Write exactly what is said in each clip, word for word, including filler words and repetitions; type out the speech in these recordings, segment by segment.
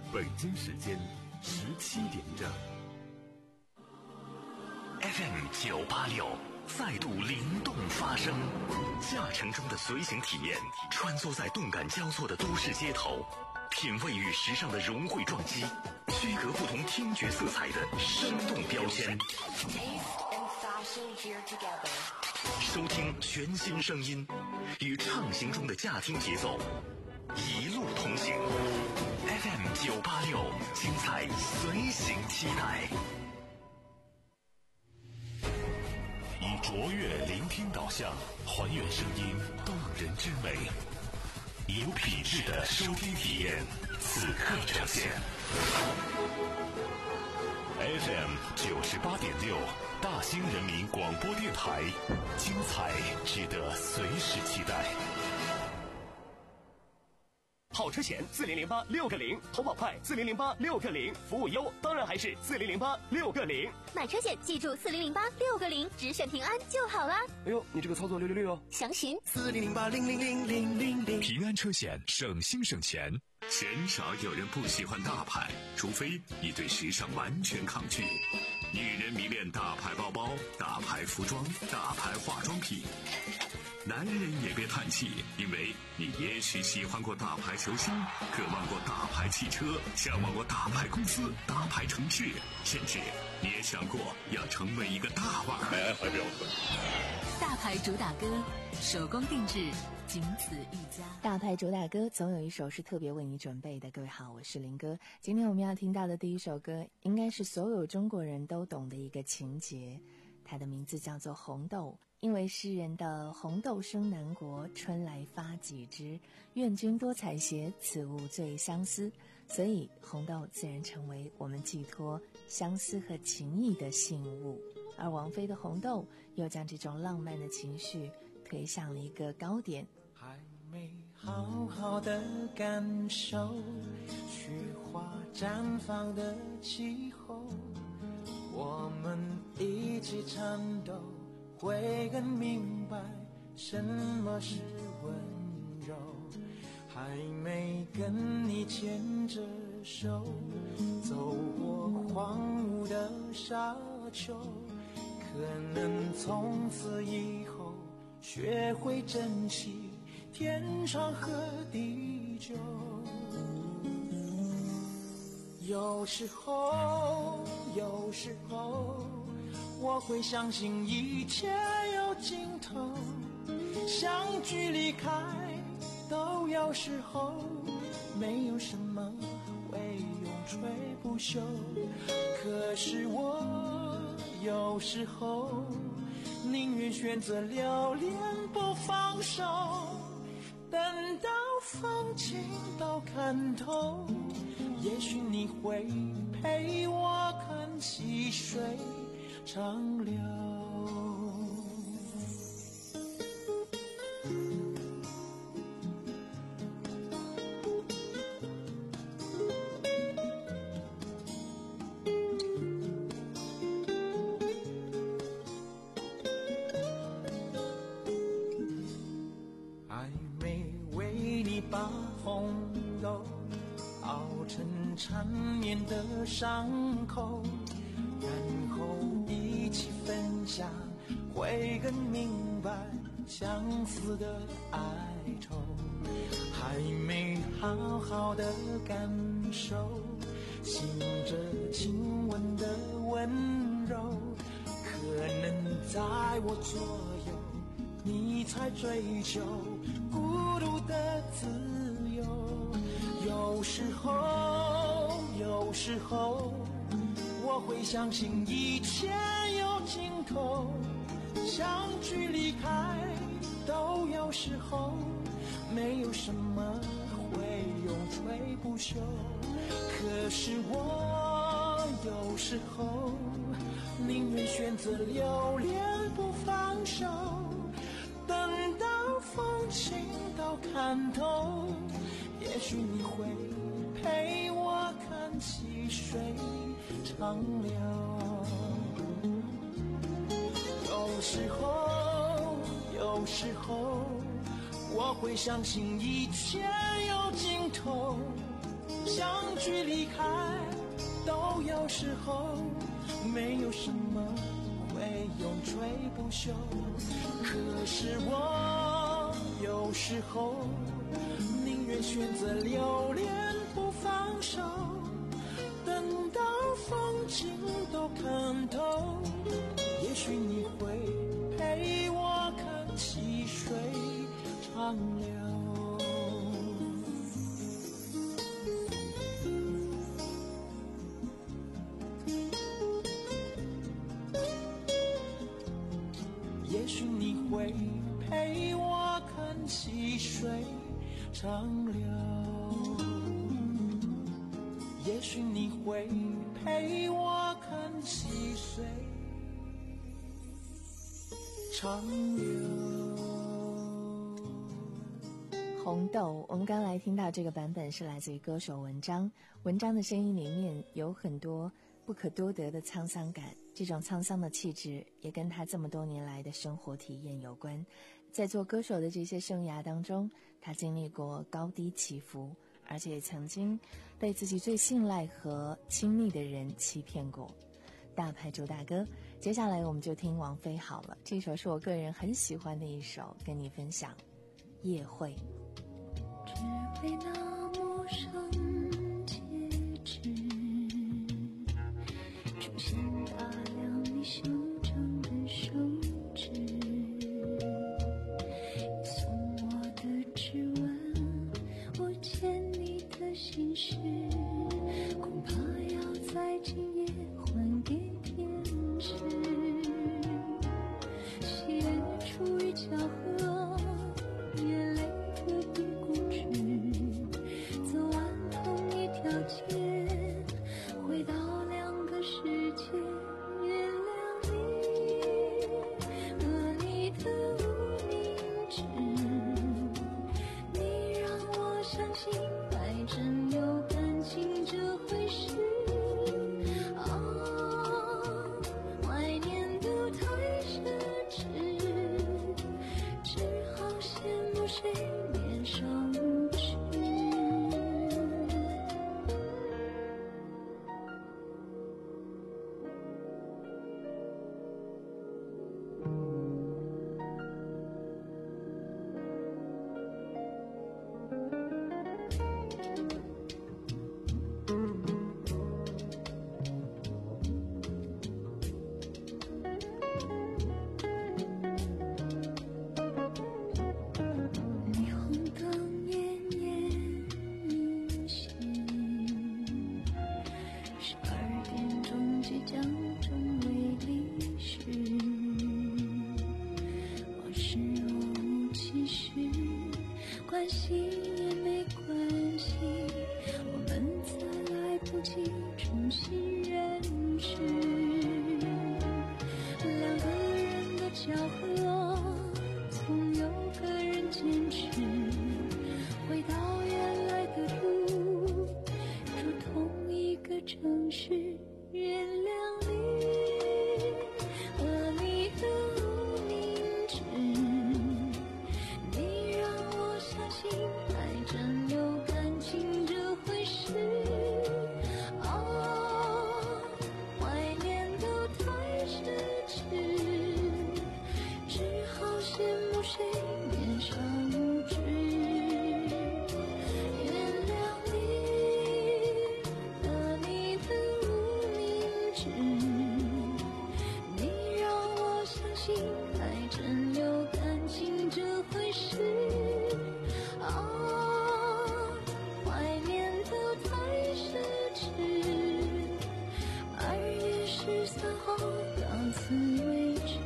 北京时间十七点整。 F M 九八六再度灵动发声，驾乘中的随行体验，穿梭在动感交错的都市街头，品味与时尚的融汇撞击，区隔不同听觉色彩的生动标签。收听全新声音，与畅行中的驾听节奏，一路同行。F M 九八六，精彩随行期待。以卓越聆听导向，还原声音动人之美，以有品质的收听体验，此刻呈现。F M 九十八点六，大兴人民广播电台，精彩值得随时期待。 好车险四零零八六个零，投保快四零零八六个零，服务优当然还是四零零八六个零。 买车险记住四零零八六个零，只选平安就好啦。 哎呦，你这个操作六六六哦！ 详询四零零八零零零零零零。 平安车险，省心省钱。 鲜少有人不喜欢大牌，除非你对时尚完全抗拒。女人迷恋大牌包包、大牌服装、大牌化妆品。男人也别叹气，因为你也许喜欢过大牌球星，渴望过大牌汽车，向往过大牌公司、大牌城市，甚至你也想过要成为一个大腕。 来，怀表哥。 大牌主打歌，手工定制，仅此一家。 大牌主打歌总有一首是特别为你准备的。各位好，我是林哥。今天我们要听到的第一首歌，应该是所有中国人都懂的一个情节，它的名字叫做《红豆》。因为诗人的红豆生南国，春来发几枝，愿君多采撷，此物最相思，所以红豆自然成为我们寄托相思和情谊的信物。而王菲的红豆又将这种浪漫的情绪推向了一个高点。 还没好好的感受雪花绽放的气候，我们一起颤抖，会更明白什么是温柔。还没跟你牵着手走过荒芜的沙丘，可能从此以后学会珍惜天长和地久。有时候有时候我会相信一切有尽头，相聚离开都有时候，没有什么会永垂不朽。可是我有时候宁愿选择留恋不放手，等到风景都看透，也许你会陪我看细水长流。还没为你把红豆熬成缠绵的伤口，然后一起分享，会更明白相思的哀愁。还没好好的感受醒着亲吻的温柔，可能在我左右你才追求孤独的自由。有时候有时候我会相信一切有尽头，相聚离开都有时候，没有什么会永垂不朽。可是我有时候宁愿选择留恋不放手，等到风景都看透，也许你会陪我看细水长流。有时候有时候我会相信一切有尽头，相聚许离开都有时候，没有什么会永垂不朽。可是我有时候宁愿选择留恋不放手，等到风景都看透，也许你会陪我看细水长流。也许你会陪我看细水长流，也许你会陪我看细水长流。 红豆，我们刚来听到这个版本是来自于歌手文章，文章的声音里面有很多不可多得的沧桑感，这种沧桑的气质也跟他这么多年来的生活体验有关。在做歌手的这些生涯当中，他经历过高低起伏，而且也曾经被自己最信赖和亲密的人欺骗过。大牌主打歌，接下来我们就听王菲好了，这首是我个人很喜欢的一首，跟你分享夜会。 只为那陌生戒指，出现大量你修长的手指，你送我的指纹，我牵你的心事，恐怕要在今夜还给天使。喜悦出于巧合，眼泪何必固执，走完同一条街，回到两个世界，原谅你和你的无名指，你让我相信爱真有感情这回事。怀念都太奢侈，只好羡慕谁年少无知。霓虹灯奄奄一息，十二点钟即将成为历史。往事若无其事，关系也没关系，我们再来不及重新认识。两个人的巧合，总有个人坚持，回到原来的路，住同一个城市，原谅你和你的无名指，你让我相信爱真有感情这回事。啊，怀念都太奢侈，只好羡慕谁年少无知。原谅你和你的无名指，你让我相信爱真有感情这回事。啊，怀念都太奢侈，二月十三号到此为止。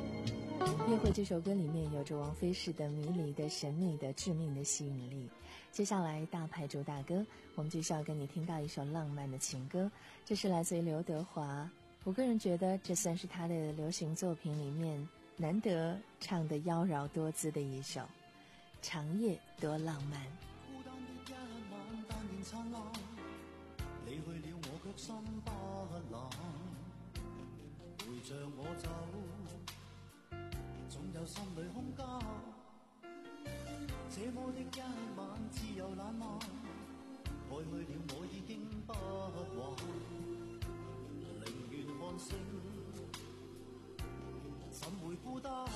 约会这首歌里面有着王菲式的迷离的神秘的致命的吸引力， 接下来大牌主打歌，我们继续要跟你听到一首浪漫的情歌，这是来自于刘德华。我个人觉得这算是他的流行作品里面难得唱得妖娆多姿的一首。长夜多浪漫。 孤單的一晚，但願燦爛。你去了，我卻心不冷。陪着我走，總有心裏空間。這麼的一晚，自由懶漫。愛去了，我已經不還。寧願看星，怎會孤單？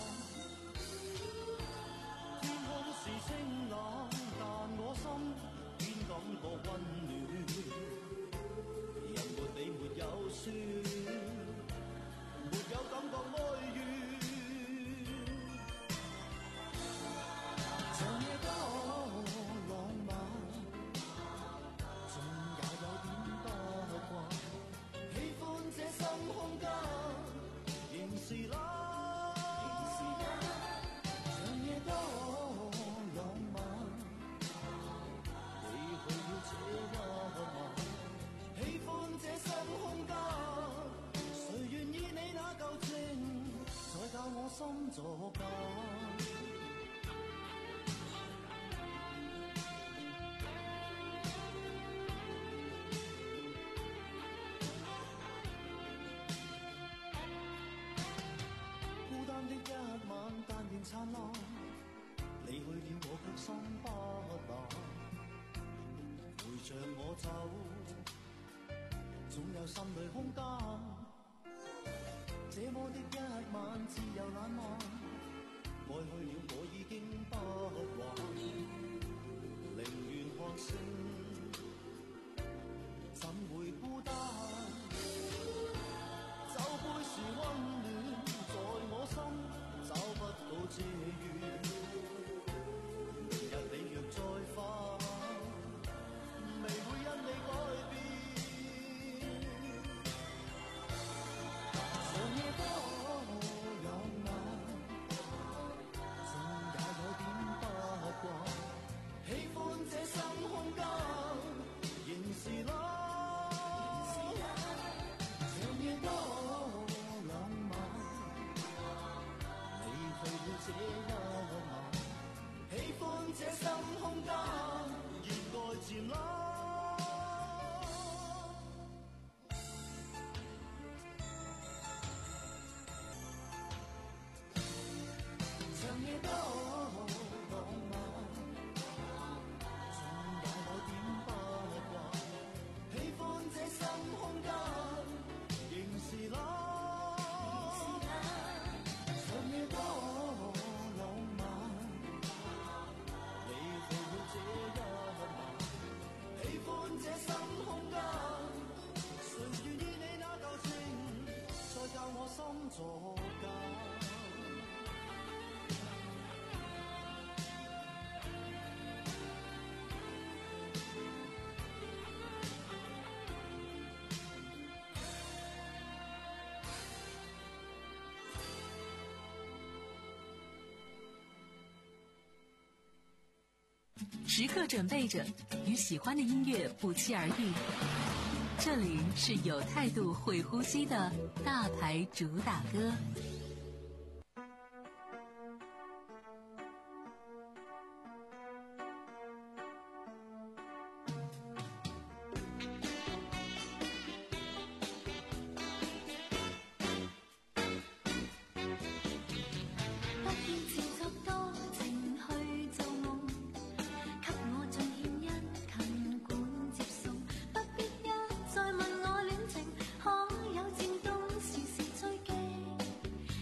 天空是清冷，但我心偏感覺溫暖。人沒你沒有酸，沒有感覺哀怨。長夜多浪漫，總也有點不慣。喜歡這深空間，仍是冷。我心左間，孤單的一晚，但願燦爛。你去了，我卻心不冷。陪着我走，總有心裏空間。這麼的一晚，自由懶漫。愛去了，我已經不還。寧願看星，怎會孤單？酒杯是溫暖，在我心找不到遮掩。明日你若再返，未會因你改變。長夜多浪漫，總也有點不慣。喜歡這深空間，仍是冷。長夜多浪漫，你去了這一晚。喜歡這深空間，熱愛漸冷。長夜多浪漫，總也有點不慣。喜歡這深空間，仍是冷。長夜多浪漫，你去了這一晚。喜歡這深空間，誰願意你那舊情，再教我心左間。 时刻准备着与喜欢的音乐不期而遇。这里是有态度会呼吸的大牌主打歌。 再問我戀情，可有漸凍？時時追擊。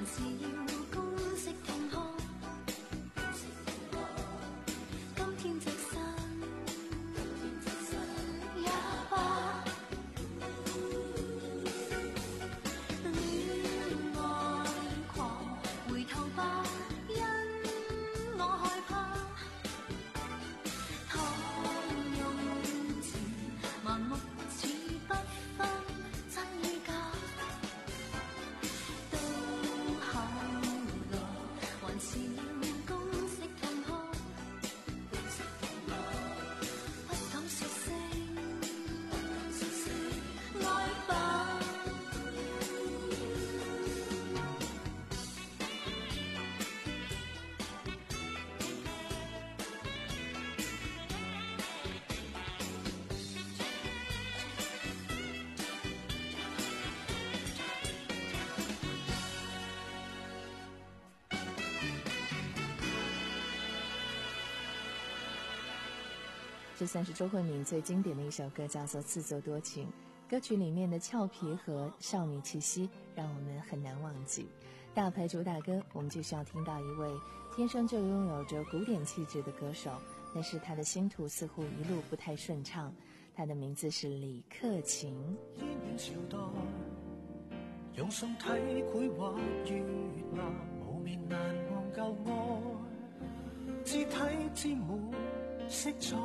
是要公式同學。今天隻身也罷，戀愛狂回頭吧，因我害怕。倘用情盲目似不分真與假，到後來還是要公式同學。不敢說聲愛吧。 这算是周慧敏最经典的一首歌，叫做《自作多情》。歌曲里面的俏皮和少女气息让我们很难忘记。大牌主打歌，我们就是要听到一位天生就拥有着古典气质的歌手，但是他的星途似乎一路不太顺畅。他的名字是李克勤。 煙雨朝代，用信體繪畫月牙，無眠難忘舊愛，肢體沾滿色彩。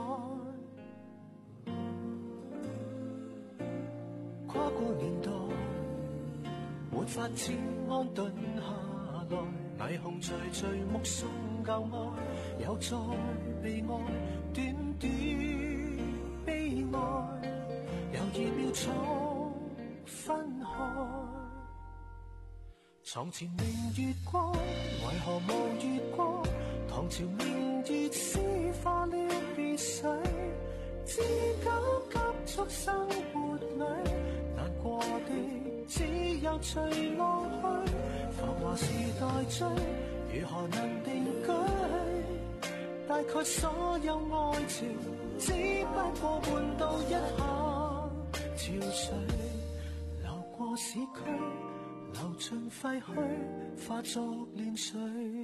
跨過年代，沒法子安頓下來，霓虹徐徐目送舊愛，又再被愛，短短悲哀，猶豫秒速分開。床前明月光，為何無月光？唐朝明月詩化了別緒，知交急速生活裏，難過的只有隨浪去。浮華時代追，如何能定居？大概所有愛情只不過換到一下潮水，流過市區，流盡廢墟，化作亂水。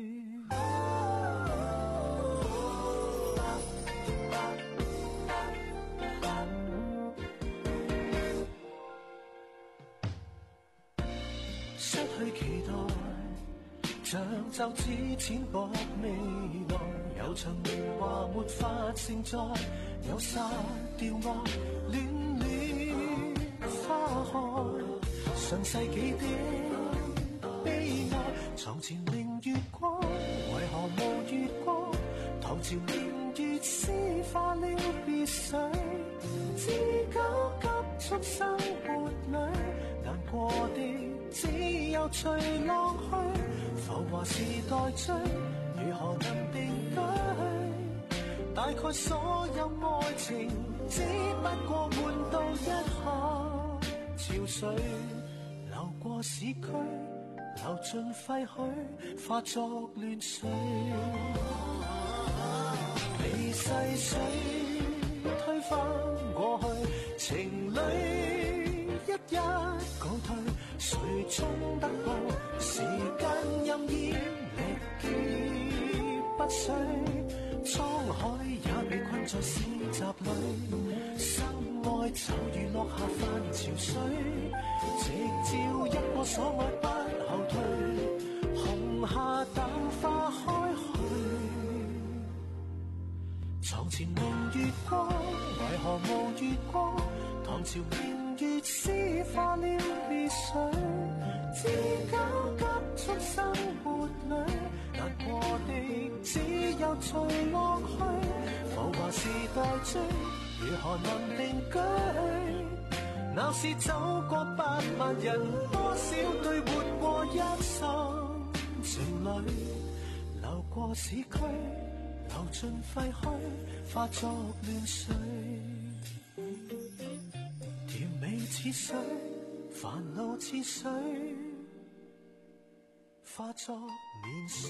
失去期待，像皺紙淺薄未來，有場年華沒法承載，有殺掉愛，戀戀花開，上世紀的悲哀。床前明月光，為何無月光？唐朝明月詩化了別緒，知交急速生活裏，難過的只有隨浪去。浮華時代追，如何能定居？大概所有愛情只不過換到一下潮水，流過市區，流盡廢墟，化作亂水。被逝水推翻過去，情侶一一告退，誰衝得過時間任意力竭不衰，滄海也被困在市集裏，心愛就如落下泛潮水，直照一個所愛不後退，紅霞等花開去。床前明月光，為何無月光？唐朝明月詩化了別緒，知交急速生活裏，難過的只有隨浪去。浮華時代追，如何能定居？鬧市走過百萬人，多少對活過一生情侶，流過市區，流盡廢墟，化作亂水。甜美似水，煩惱似水，化作年歲。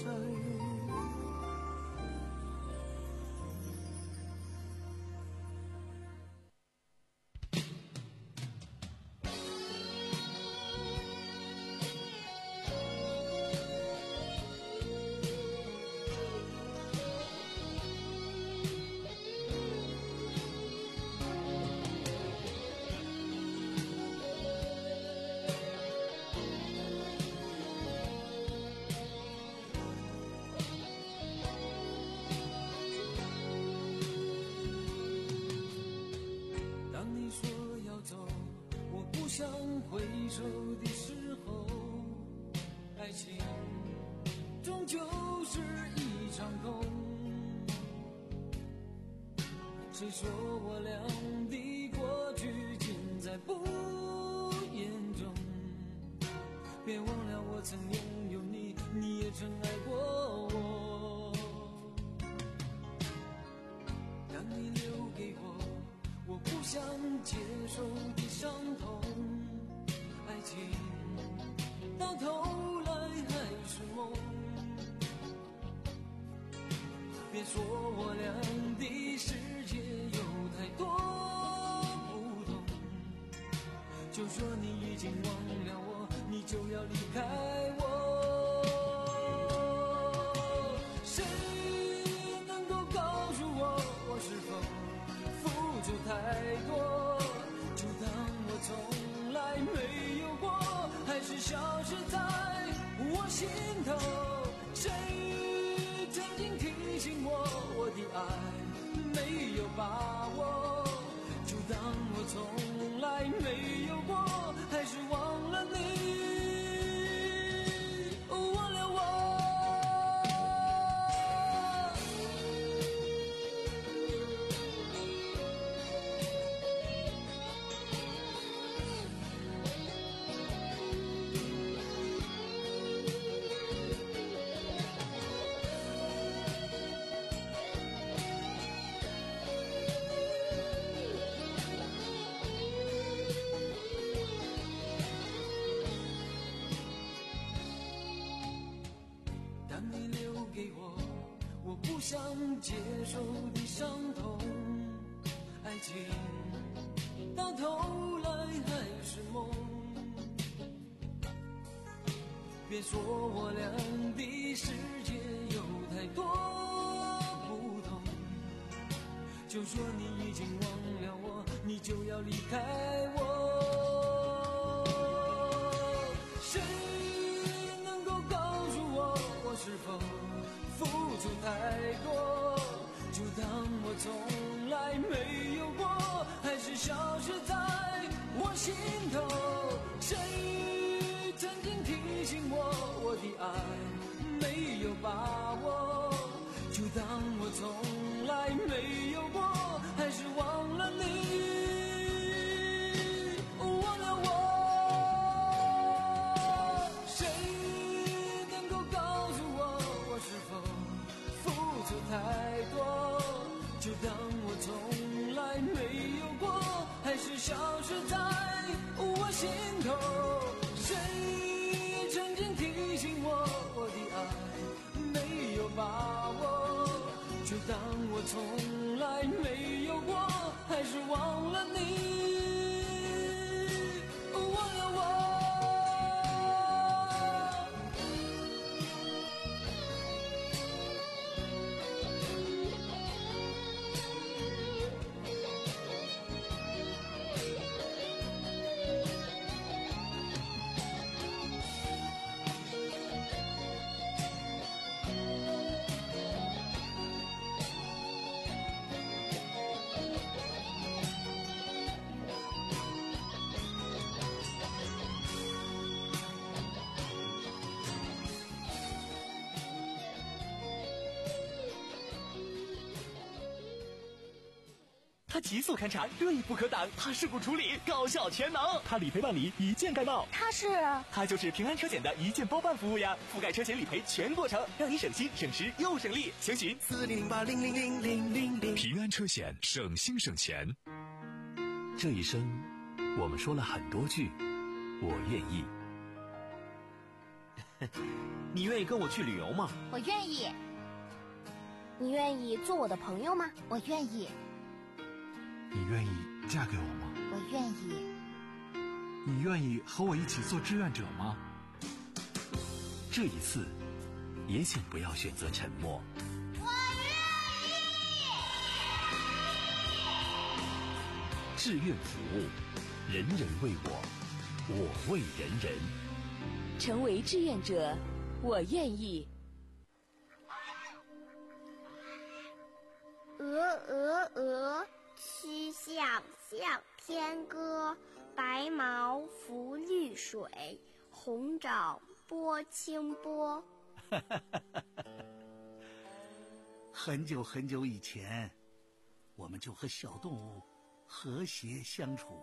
回首的时候，爱情终究是一场空。谁说我俩的过去尽在不言中？别忘了我曾拥有你，你也曾爱过我。当你留给我我不想接受的伤痛，爱情到头来还是梦。别说我俩的世界有太多不同，就说你已经忘了我，你就要离开我。谁能够告诉我，我是否付出太多，就当我从来没有过，还是消失在我心头。谁曾经提醒我，我的爱没有把握，就当我从来没有过，还是忘了你，忘了我。当你留给我我不想接受的伤痛，爱情到头来还是梦。别说我俩的世界有太多不同，就说你已经忘了我，你就要离开我。谁能够告诉我，我是否付出太多，就当我从来没有过，还是消失在我心头。谁曾经提醒我，我的爱没有把握，就当我从来没有过，还是忘了你，忘了我。谁能够告诉我，我是否付出太多，就当我从来没有过，还是消失在我心头。谁曾经提醒我，我的爱没有把握，就当我从来没有过，还是忘了你，忘了我。 它急速勘查，锐不可挡，它事故处理高效全能，它理赔办理一键盖帽。 它是它就是平安车险的一键包办服务呀，覆盖车险理赔全过程，让你省心省时又省力。详询四零零八零零零零零零。 平安车险，省心省钱。 这一生，我们说了很多句“我愿意”。 你愿意跟我去旅游吗？ 我愿意。你愿意做我的朋友吗？我愿意。 你愿意嫁给我吗？ 我愿意。 你愿意和我一起做志愿者吗？ 这一次，也请不要选择沉默。 我愿意。 志愿服务，人人为我，我为人人。 成为志愿者，我愿意。 鹅鹅鹅， 曲项向天歌，白毛浮绿水，红掌拨清波。 很久很久以前，我们就和小动物和谐相处。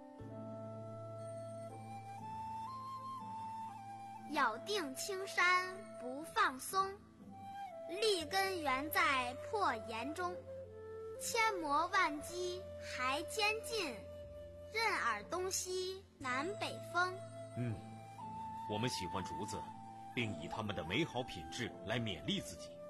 咬定青山不放松，立根原在破岩中。千磨万击还坚劲，任尔东西南北风。 嗯，我们喜欢竹子，并以它们的美好品质来勉励自己。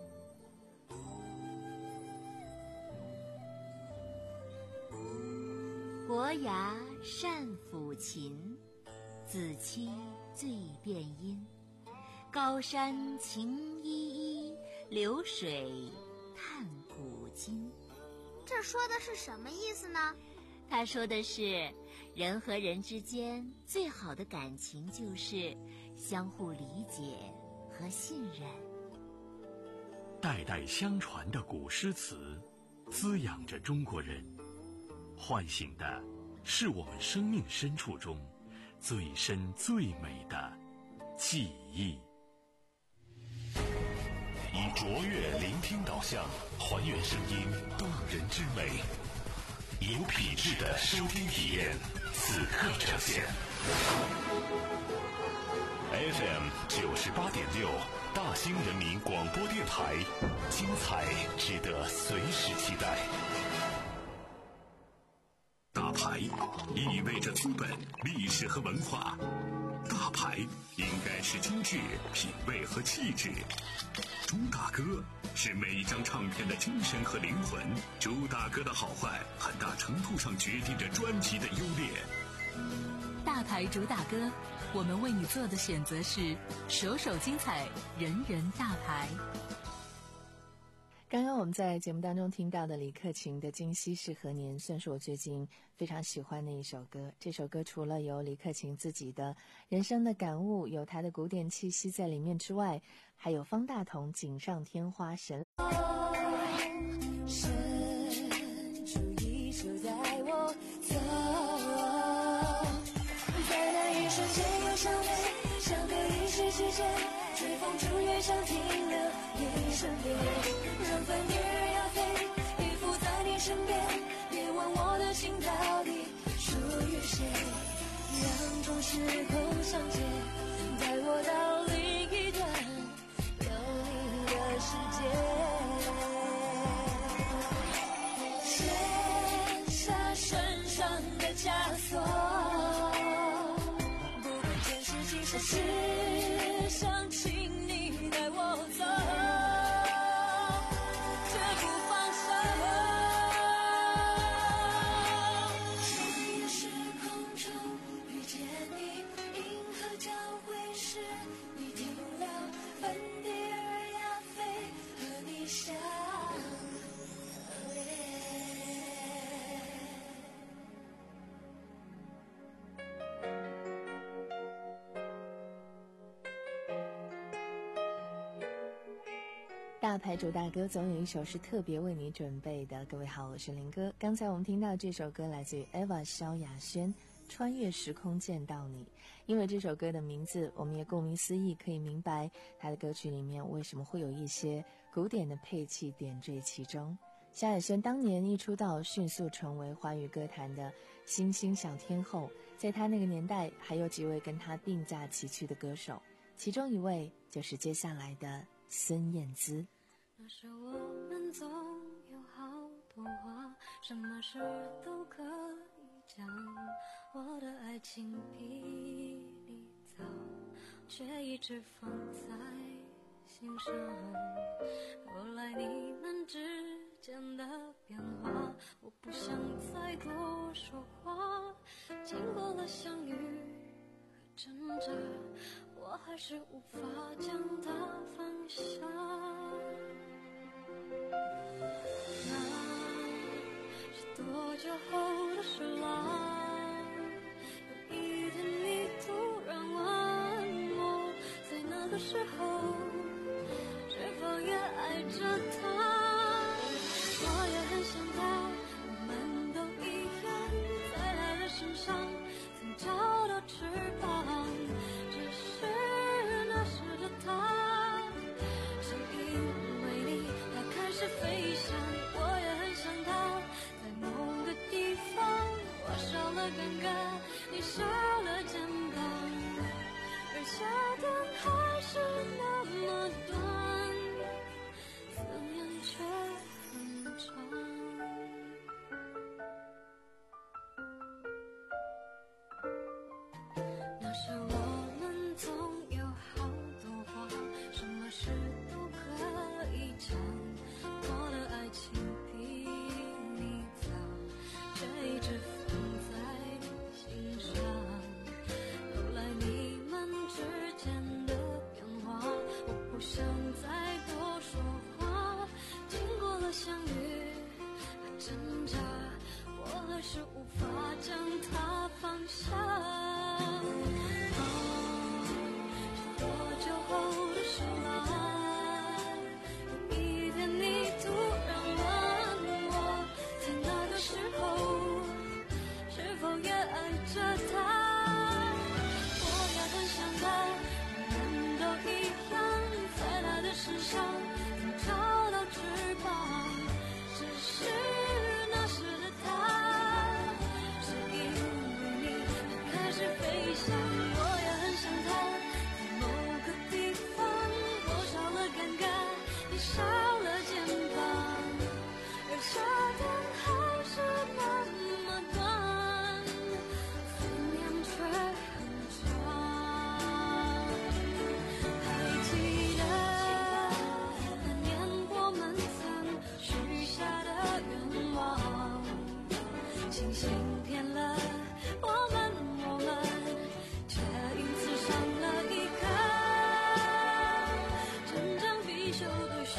伯牙善抚琴，子期最辨音。高山晴依依，流水叹古今。 这说的是什么意思呢？ 他说的是，人和人之间最好的感情就是相互理解和信任。 代代相传的古诗词，滋养着中国人，唤醒的是我们生命深处中最深最美的记忆。 以卓越聆听导向，还原声音动人之美，有品质的收听体验，此刻呈现。F M 九十八点六，大兴人民广播电台，精彩值得随时期待。 大牌意味着资本、历史和文化，大牌应该是精致、品味和气质。朱大哥是每一张唱片的精神和灵魂，朱大哥的好坏很大程度上决定着专辑的优劣。 大牌主打歌，我们为你做的选择是首首精彩，人人大牌。 刚刚我们在节目当中听到的李克勤的《今夕是何年》，算是我最近非常喜欢的一首歌。这首歌除了有李克勤自己的人生的感悟，有他的古典气息在里面之外，还有方大同锦上添花神。 伸出一手带我走，在那一瞬间又相会，相隔一世之间，吹风逐月上停留一瞬间。让翻叶儿要飞，依附在你身边，别问我的心到底属于谁。两种时空相接，带我到另一端有你的世界。卸下身上的枷锁，不管前世今生，只想请你带我走。 大牌主大歌总有一首是特别为你准备的。各位好，我是林哥。刚才我们听到这首歌来自于 Eva 萧亚轩，穿越时空见到你。因为这首歌的名字，我们也顾名思义可以明白他的歌曲里面为什么会有一些古典的配器点缀其中。萧亚轩当年一出道，迅速成为华语歌坛的新兴小天后，在他那个年代还有几位跟他并驾齐驱的歌手，其中一位就是接下来的孙燕姿。 那时我们总有好多话，什么事都可以讲，我的爱情比你早，却一直放在心上。后来你们之间的变化，我不想再多说话，经过了相遇和挣扎，我还是无法将它放下。那是多久后的事啦？有一天你突然问我，在那个时候是否也爱着他？我也很想他，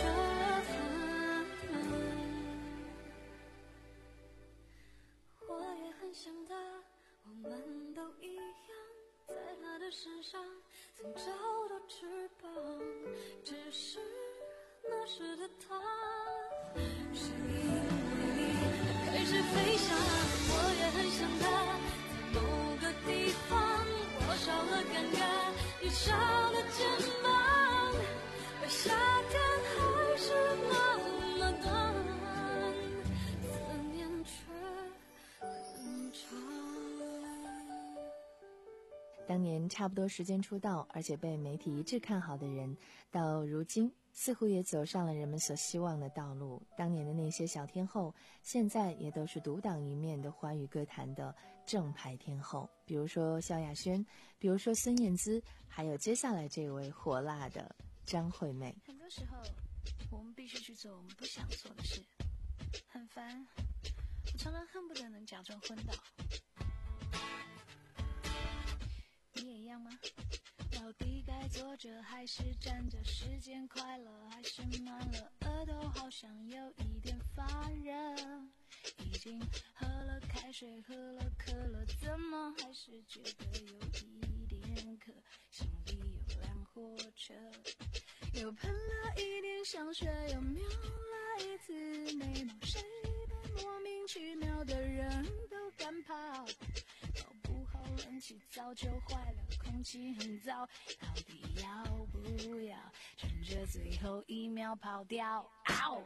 我也很想他，我们都一样，在他的身上曾找到翅膀，只是那时的他是因为你开始飞翔。我也很想他，在某个地方我少了尴尬，你少了肩膀，而夏天还是那么短，思念却很长。 当年差不多时间出道，而且被媒体一致看好的人，到如今似乎也走上了人们所希望的道路。当年的那些小天后，现在也都是独当一面的华语歌坛的正牌天后，比如说萧亚轩，比如说孙燕姿，还有接下来这位火辣的张惠妹。 很多时候我们必须去做我们不想做的事，很烦，我常常恨不得能假装昏倒。你也一样吗？到底该坐着还是站着？时间快了还是慢了？额头好像有一点发热，已经喝了开水，喝了可乐，怎么还是觉得有一点渴？心里有辆火车，又喷了一点香水，又瞄了一次眉毛，谁被莫名其妙的人都赶跑？搞不好冷气早就坏了，空气很糟，到底要不要趁着最后一秒跑掉？嗷！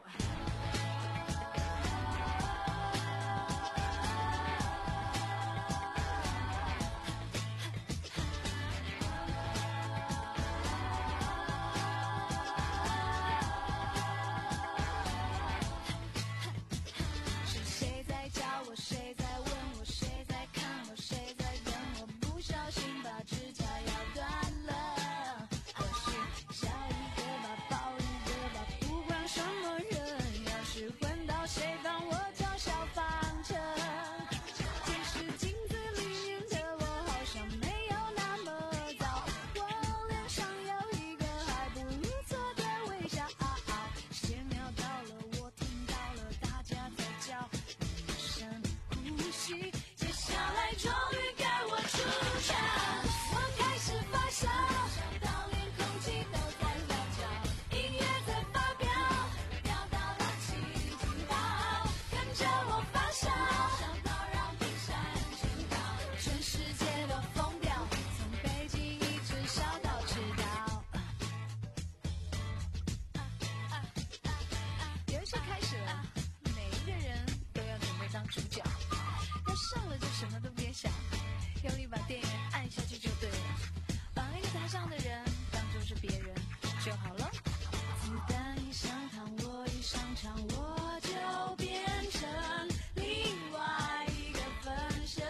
是谁在叫我？谁在问我？谁在看我？谁在等我？不小心把指甲咬断了，或许笑一个吧，抱一个吧，不管什么人，要是昏倒，谁帮我叫消防车？其实镜子里面的我好像没有那么糟，我脸上有一个还不错的微笑。十秒到了，我听到了大家在叫，深呼吸，接下来终于该我出场。我开始发烧，烧到连空气都在跳脚，音乐在发飙，飙到了七情报，跟着我发烧，烧到让冰山全倒，全世界都疯掉，从北京一直烧到赤道。游戏开始了，每一个人都要准备当主角，要上了就什么都别想，用力把电源按下去就对了，把那个台上的人当作是别人就好了。子弹一上膛，我一上场，我就变成另外一个分身，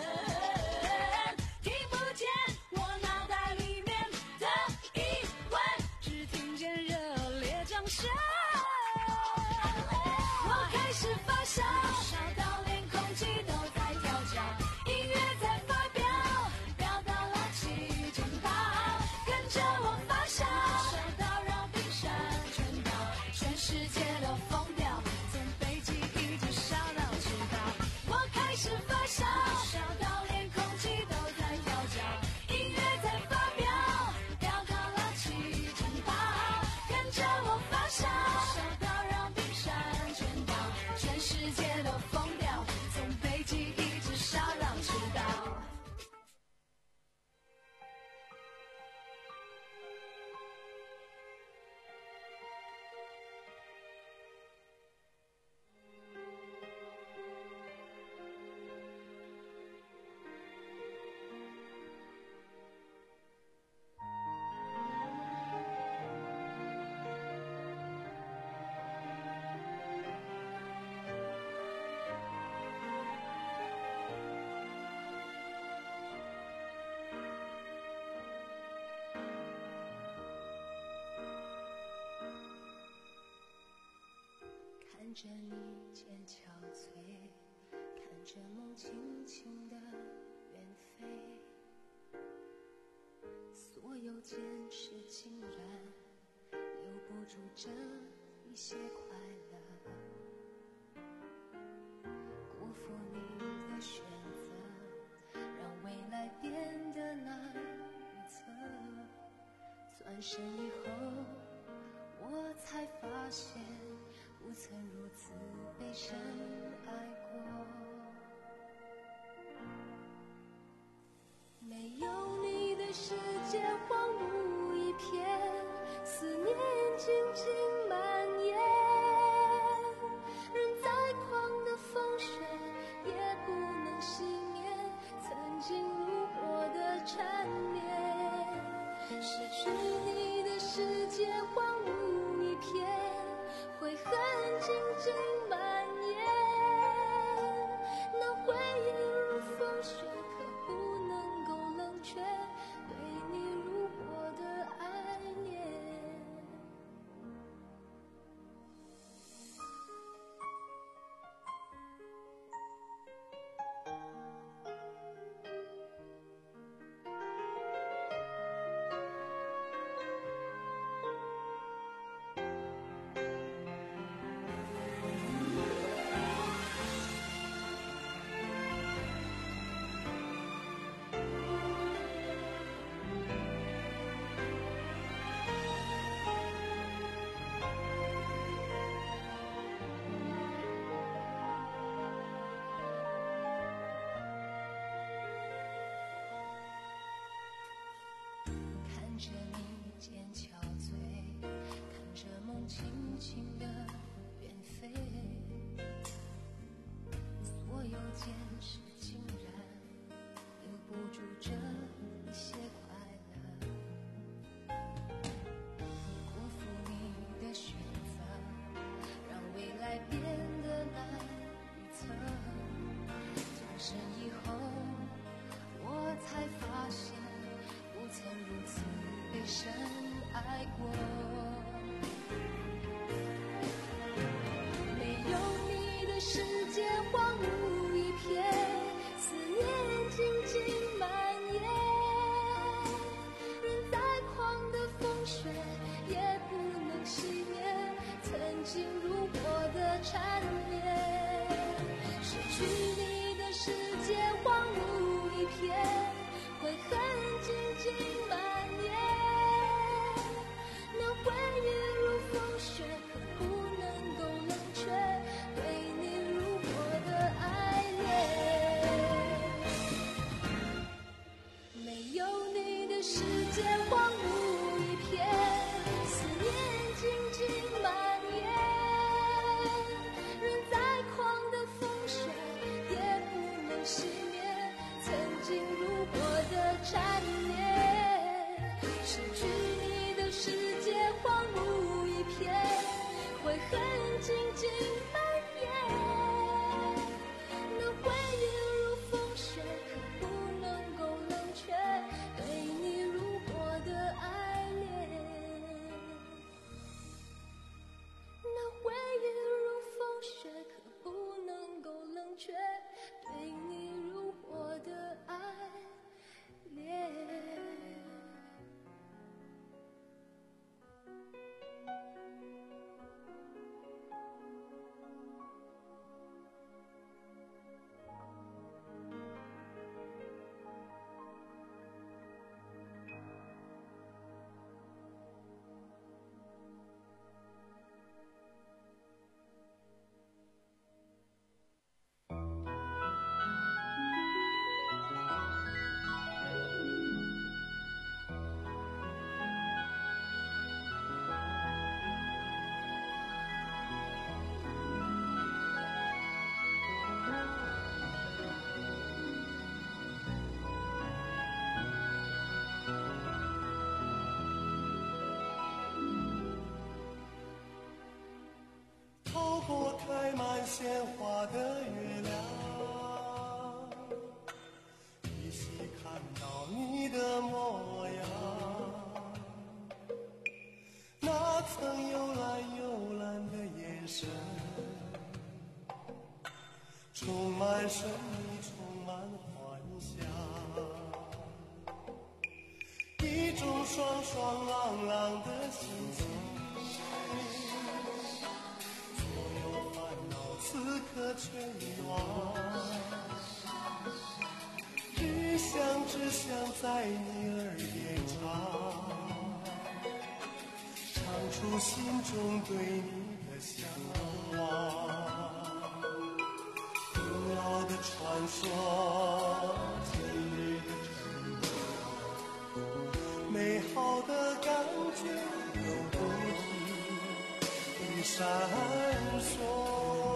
听不见我脑袋里面的疑问，只听见热烈掌声。我开始发烧，烧到连空气都在跳脚，音乐在发飙，飙到了七情报，跟着我发烧，烧到让冰山全倒，全世界都疯掉，从北极一直烧到赤道。我开始发烧，烧到连空气都在跳脚，音乐在发飙，飙到了七情报，跟着我发烧，烧到让冰山全倒，全世界都疯掉，从北极一直烧到赤道。 看着你渐憔悴，看着梦轻轻地远飞，所有坚持竟然留不住这一些快乐，辜负你的选择，让未来变得难预测。转身以后，我才发现，不曾如此被深爱过。没有你的世界荒芜一片，思念静静蔓延。人再狂的风雪也不能熄灭曾经如果的缠绵。失去你的世界荒芜一片，悔恨静静蔓延。那回忆如风雪，可不能够冷却对你如果的爱恋。看着你渐憔悴，看着梦轻轻地远飞，所有坚持竟然留不住这一些快乐。辜负你的选择，让未来变得难预测。转身以后，我才发现，不曾如此被深爱过。没有你的世界荒芜一片，思念静静蔓延。人再狂的风雪也不能熄灭曾经如果的缠绵。失去你的世界荒芜一片，悔恨静静蔓延。那回忆如风雪，可不能够冷却对你如果的爱恋。没有你的世界荒芜一片，思念静静蔓延。人再狂的风雪也不能熄灭曾经如果的缠绵。失去你的世界荒芜一片，悔恨静静蔓延。那回忆如风雪，可不能够冷却对你如果的爱恋。那回忆如风雪，可不能够冷却对你如果的爱恋。 透过开满鲜花的月亮，依稀看到你的模样。那曾幽蓝幽蓝的眼神，充满神秘，充满幻想。一种爽爽朗朗的心情， 的牵挂，只想只想在你耳边唱，唱出心中对你的向往。古老的传说，今日的承诺，美好的感觉永不停闪烁。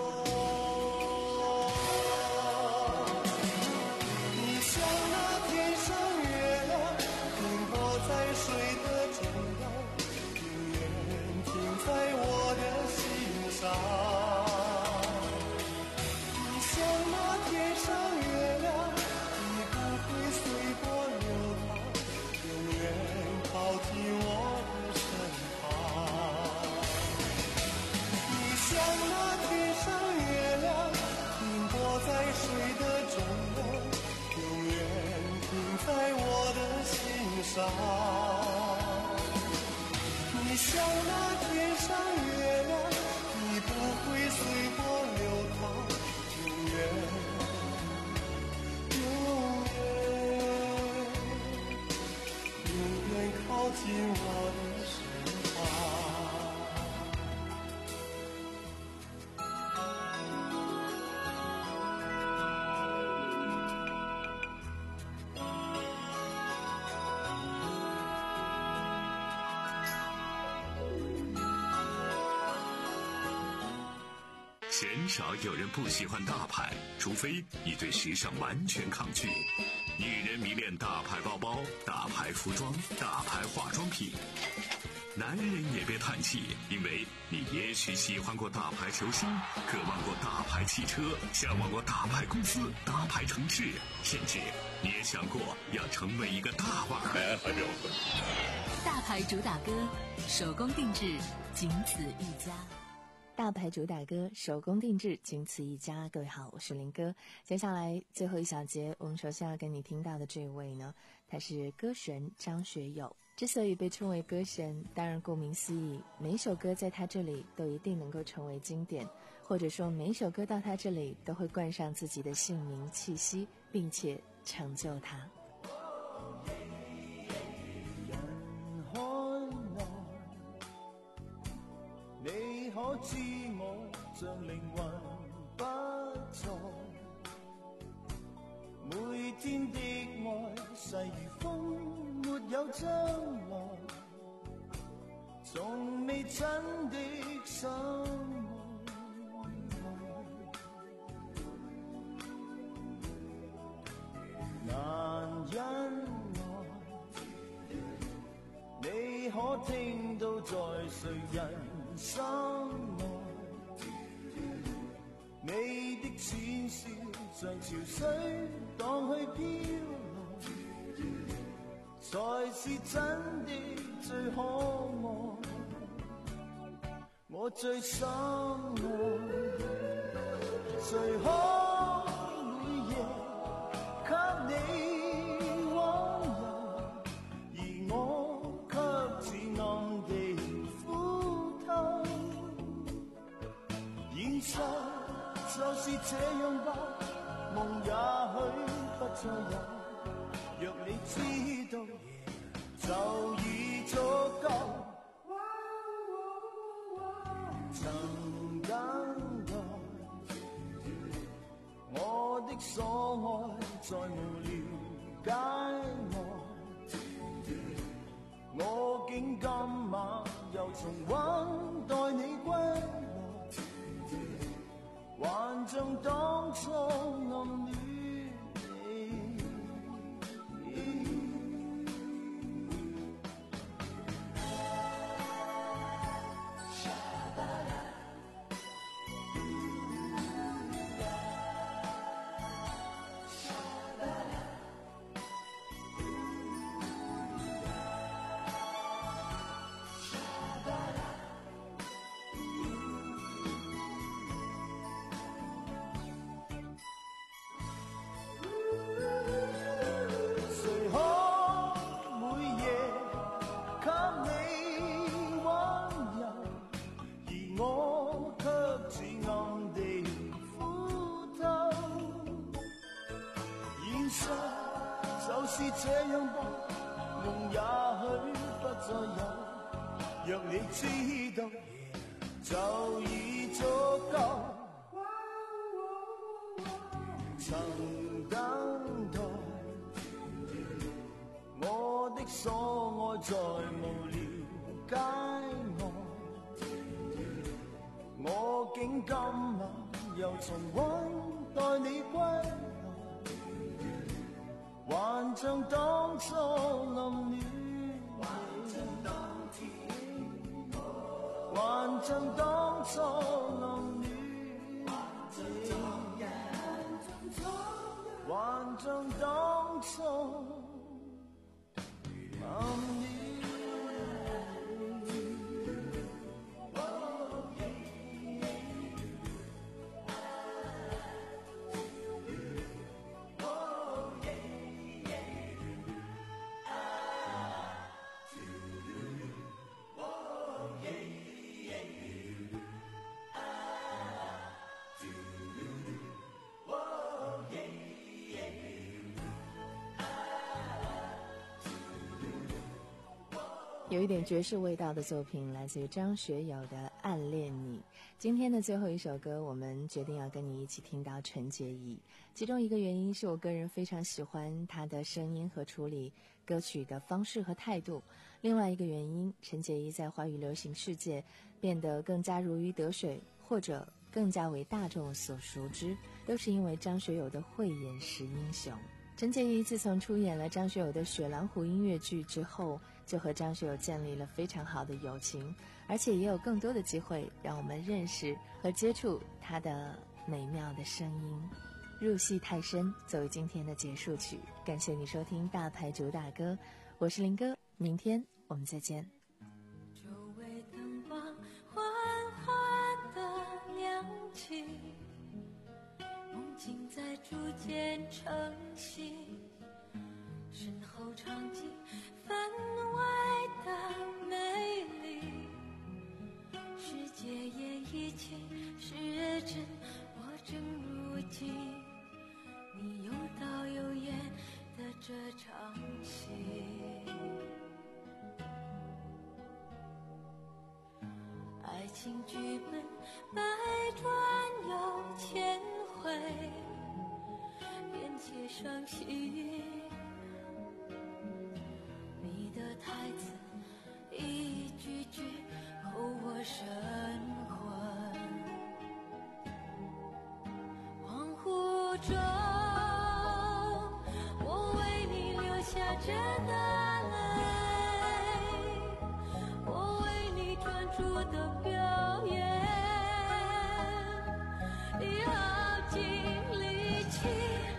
你像那天上月亮，停泊在水的中央，永远停在我的心上。你像那天上月亮，你不会随波流淌，永远永远永远靠近我的身旁。 鲜少有人不喜欢大牌，除非你对时尚完全抗拒。女人迷恋大牌包包、大牌服装、大牌化妆品。男人也别叹气，因为你也许喜欢过大牌球星，渴望过大牌汽车，向往过大牌公司、大牌城市，甚至你也想过要成为一个大腕儿。 大牌主打歌，手工定制，仅此一家。 大牌主打歌，手工定制，仅此一家。各位好，我是林哥。接下来最后一小节，我们首先要跟你听到的这位呢，他是歌神张学友。之所以被称为歌神，当然顾名思义，每首歌在他这里都一定能够成为经典，或者说每首歌到他这里都会冠上自己的姓名气息，并且成就他。 你可知我像靈魂不在，每天的愛細如風，沒有將來，從未真的心愛，難忍耐，你可聽到在誰人心內，你的淺笑像潮水蕩去飄來，才是真的最可愛，我最深愛，誰可每夜給你溫柔，而我卻只暗地現實就是這樣吧，夢也許不再有，若你知道就已足夠。曾等待我的所愛，再無了解我，我竟今晚又重溫待你歸，還像當初暗戀你。 是这样吧，梦也许不再有，若你知道就已足够。曾等待我的所愛，再無了解我，我竟今晚又重溫待你歸來，還像當初暗戀，還像當初暗戀，還像當初暗戀。 有一点爵士味道的作品来自于张学友的《暗恋你》。今天的最后一首歌，我们决定要跟你一起听到陈洁仪。其中一个原因是我个人非常喜欢她的声音和处理歌曲的方式和态度，另外一个原因，陈洁仪在华语流行世界变得更加如鱼得水，或者更加为大众所熟知，都是因为张学友的慧眼识英雄。陈洁仪自从出演了张学友的《雪狼湖》音乐剧之后，就和张学友建立了非常好的友情，而且也有更多的机会让我们认识和接触他的美妙的声音。入戏太深作为今天的结束曲，感谢你收听大牌主打歌，我是林哥，明天我们再见。 周围灯光缓缓地亮起，梦境在逐渐成型，身后场景分外的美丽，世界演绎起是真，我正如今你有导有演的这场戏。爱情剧本百转又千回，便贴上细语，你的台词一句句扣我神魂。恍惚中我为你流下这大泪，我为你专注的表演要尽力气，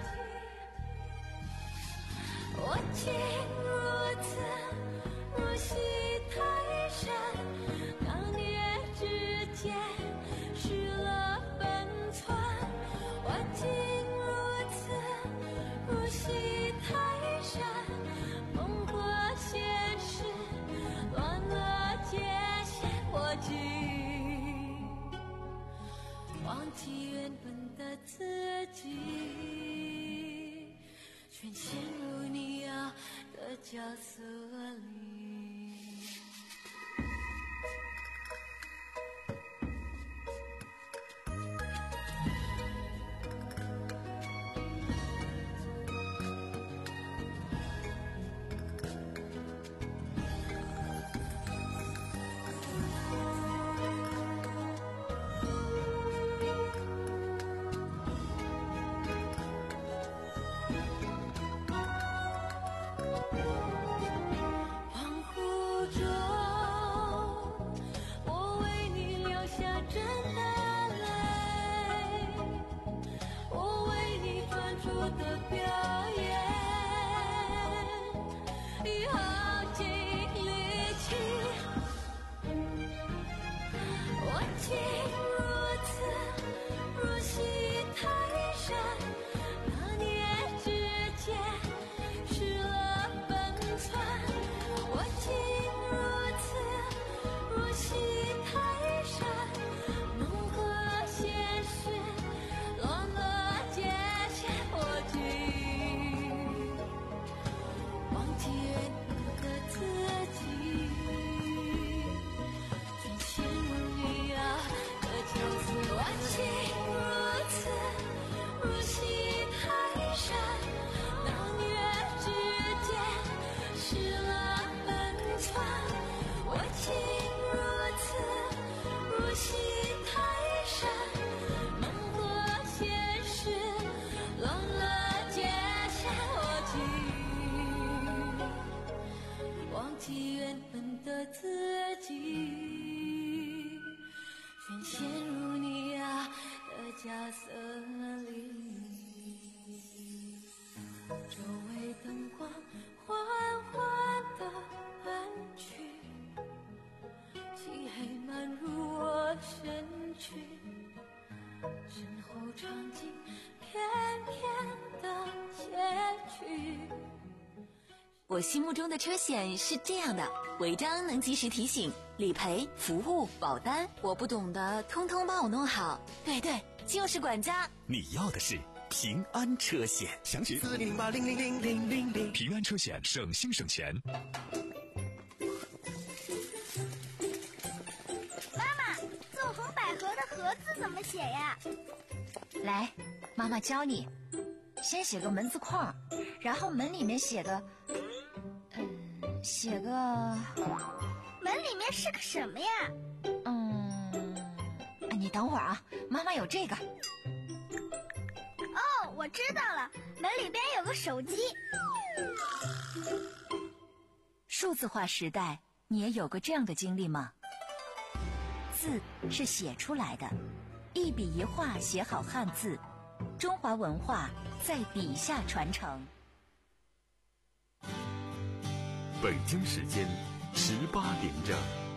我竟如此入戏太深，当年之间失了分寸，我竟如此入戏太深，梦和现实乱了界限，我竟忘记原本的自己，全陷入你要的角色里。恍陷入你啊的假色里，周围灯光缓缓地暗去，漆黑漫入我身躯，身后场景片片的切去。 我心目中的车险是这样的：违章能及时提醒，理赔、服务、保单，我不懂的通通帮我弄好。对对，就是管家。 你要的是平安车险，详询四零八零零零零零零。 平安车险，省心省钱。 妈妈，纵横捭阖的阖字怎么写呀？ 来，妈妈教你。先写个门字框，然后门里面写个，嗯，写个。 门里面是个什么呀？ 嗯，你等会儿啊，妈妈有这个。 哦，我知道了，门里边有个手机。 数字化时代，你也有过这样的经历吗？字是写出来的，一笔一画写好汉字，中华文化在笔下传承。 北京时间十八点整。